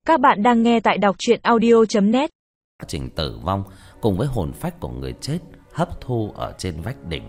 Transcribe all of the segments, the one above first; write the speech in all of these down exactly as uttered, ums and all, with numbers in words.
Các bạn đang nghe tại đọc truyện audio chấm net. Quá trình tử vong cùng với hồn phách của người chết hấp thu ở trên vách đỉnh.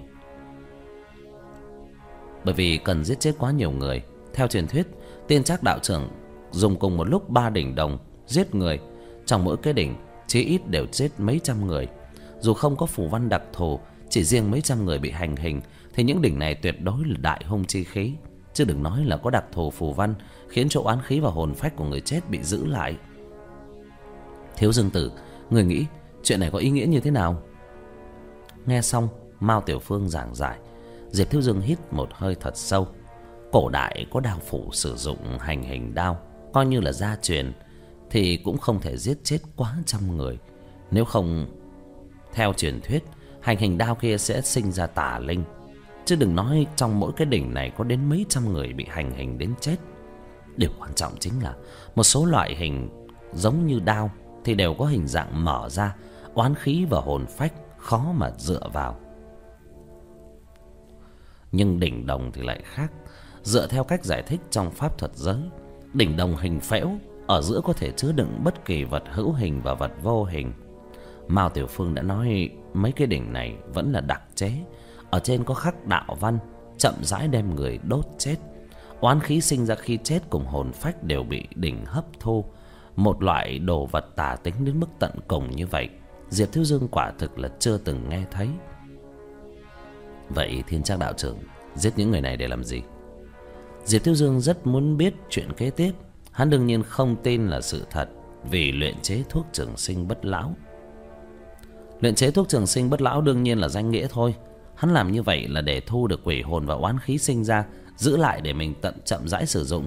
Bởi vì cần giết chết quá nhiều người, theo truyền thuyết, Tiên Trác đạo trưởng dùng cùng một lúc ba đỉnh đồng giết người. Trong mỗi cái đỉnh chí ít đều chết mấy trăm người. Dù không có phù văn đặc thù, chỉ riêng mấy trăm người bị hành hình thì những đỉnh này tuyệt đối là đại hung chi khí. Chứ đừng nói là có đặc thù phù văn khiến cho oán khí và hồn phách của người chết bị giữ lại. Thiếu Dương Tử, người nghĩ chuyện này có ý nghĩa như thế nào? Nghe xong Mao Tiểu Phương giảng giải, Diệp Thiếu Dương hít một hơi thật sâu. Cổ đại có đao phủ sử dụng hành hình đao, coi như là gia truyền, thì cũng không thể giết chết quá trăm người. Nếu không, theo truyền thuyết, hành hình đao kia sẽ sinh ra tà linh. Chứ đừng nói trong mỗi cái đỉnh này có đến mấy trăm người bị hành hình đến chết. Điều quan trọng chính là một số loại hình giống như đao thì đều có hình dạng mở ra, oán khí và hồn phách khó mà dựa vào. Nhưng đỉnh đồng thì lại khác. Dựa theo cách giải thích trong pháp thuật giới, đỉnh đồng hình phễu, ở giữa có thể chứa đựng bất kỳ vật hữu hình và vật vô hình. Mao Tiểu Phương đã nói mấy cái đỉnh này vẫn là đặc chế, ở trên có khắc đạo văn, chậm rãi đem người đốt chết. Oán khí sinh ra khi chết cùng hồn phách đều bị đỉnh hấp thu. Một loại đồ vật tà tính đến mức tận cùng như vậy, Diệp Thiếu Dương quả thực là chưa từng nghe thấy. Vậy Thiên Trác đạo trưởng giết những người này để làm gì? Diệp Thiếu Dương rất muốn biết chuyện kế tiếp. Hắn đương nhiên không tin là sự thật, vì luyện chế thuốc trường sinh bất lão. Luyện chế thuốc trường sinh bất lão đương nhiên là danh nghĩa thôi. Hắn làm như vậy là để thu được quỷ hồn và oán khí sinh ra, giữ lại để mình tận chậm rãi sử dụng.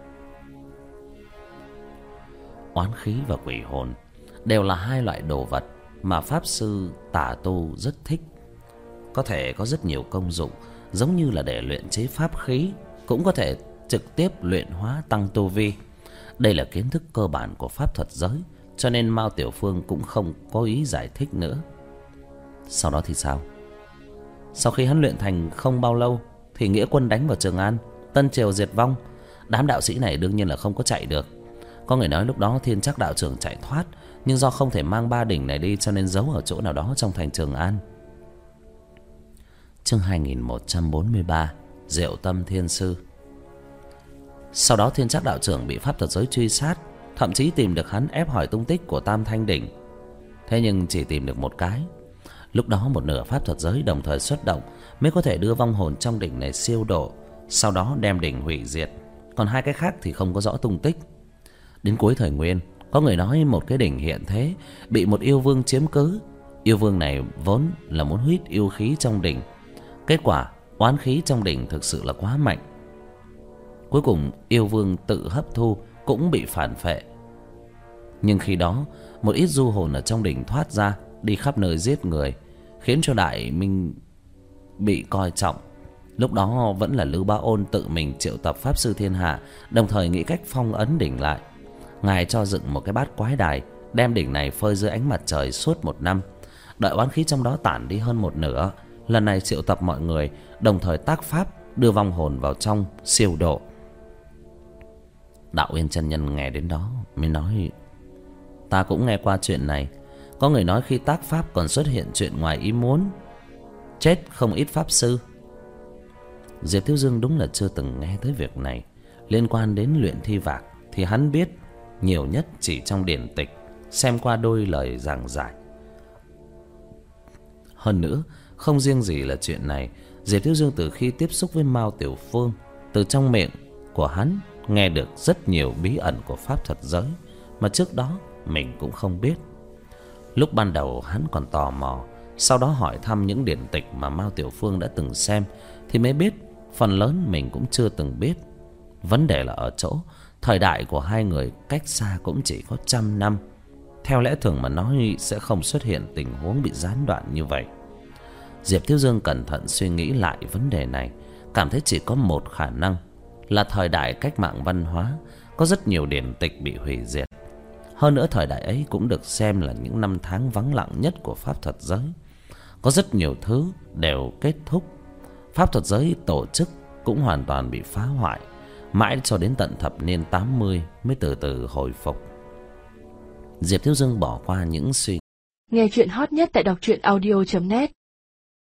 Oán khí và quỷ hồn đều là hai loại đồ vật mà pháp sư tà tu rất thích. Có thể có rất nhiều công dụng, giống như là để luyện chế pháp khí, cũng có thể trực tiếp luyện hóa tăng tu vi. Đây là kiến thức cơ bản của pháp thuật giới, cho nên Mao Tiểu Phương cũng không có ý giải thích nữa. Sau đó thì sao? Sau khi hắn luyện thành không bao lâu thì nghĩa quân đánh vào Trường An, Tân Triều diệt vong. Đám đạo sĩ này đương nhiên là không có chạy được. Có người nói lúc đó Thiên Trác đạo trưởng chạy thoát, nhưng do không thể mang ba đỉnh này đi cho nên giấu ở chỗ nào đó trong thành Trường An. Chương hai nghìn một trăm bốn mươi ba, Diệu Tâm Thiên Sư. Sau đó Thiên Trác đạo trưởng bị pháp thuật giới truy sát, thậm chí tìm được hắn ép hỏi tung tích của Tam Thanh đỉnh. Thế nhưng chỉ tìm được một cái. Lúc đó một nửa pháp thuật giới đồng thời xuất động mới có thể đưa vong hồn trong đỉnh này siêu độ, sau đó đem đỉnh hủy diệt. Còn hai cái khác thì không có rõ tung tích. Đến cuối thời Nguyên, có người nói một cái đỉnh hiện thế bị một yêu vương chiếm cứ. Yêu vương này vốn là muốn huýt yêu khí trong đỉnh. Kết quả oán khí trong đỉnh thực sự là quá mạnh. Cuối cùng yêu vương tự hấp thu cũng bị phản phệ. Nhưng khi đó một ít du hồn ở trong đỉnh thoát ra, đi khắp nơi giết người, khiến cho Đại Minh bị coi trọng. Lúc đó vẫn là Lưu Bá Ôn tự mình triệu tập pháp sư thiên hạ, đồng thời nghĩ cách phong ấn đỉnh lại. Ngài cho dựng một cái bát quái đài, đem đỉnh này phơi dưới ánh mặt trời suốt một năm. Đợi oán khí trong đó tản đi hơn một nửa, lần này triệu tập mọi người, đồng thời tác pháp đưa vong hồn vào trong siêu độ. Đạo Uyên chân nhân nghe đến đó mới nói: Ta cũng nghe qua chuyện này. Có người nói khi tác pháp còn xuất hiện chuyện ngoài ý muốn, chết không ít pháp sư. Diệp Thiếu Dương đúng là chưa từng nghe tới việc này. Liên quan đến luyện thi vạc thì hắn biết nhiều nhất chỉ trong điển tịch, xem qua đôi lời giảng giải. Hơn nữa, không riêng gì là chuyện này, Diệp Thiếu Dương từ khi tiếp xúc với Mao Tiểu Phương, từ trong miệng của hắn nghe được rất nhiều bí ẩn của pháp thuật giới mà trước đó mình cũng không biết. Lúc ban đầu hắn còn tò mò, sau đó hỏi thăm những điển tịch mà Mao Tiểu Phương đã từng xem thì mới biết phần lớn mình cũng chưa từng biết. Vấn đề là ở chỗ thời đại của hai người cách xa cũng chỉ có trăm năm. Theo lẽ thường mà nói sẽ không xuất hiện tình huống bị gián đoạn như vậy. Diệp Thiếu Dương cẩn thận suy nghĩ lại vấn đề này, cảm thấy chỉ có một khả năng là thời đại cách mạng văn hóa, có rất nhiều điển tịch bị hủy diệt. Hơn nữa thời đại ấy cũng được xem là những năm tháng vắng lặng nhất của pháp thuật giới. Có rất nhiều thứ đều kết thúc, pháp thuật giới tổ chức cũng hoàn toàn bị phá hoại, mãi cho đến tận thập niên tám mươi mới từ từ hồi phục. Diệp Thiếu Dương bỏ qua những suy Nghe chuyện hot nhất tại đọc truyện audio chấm net.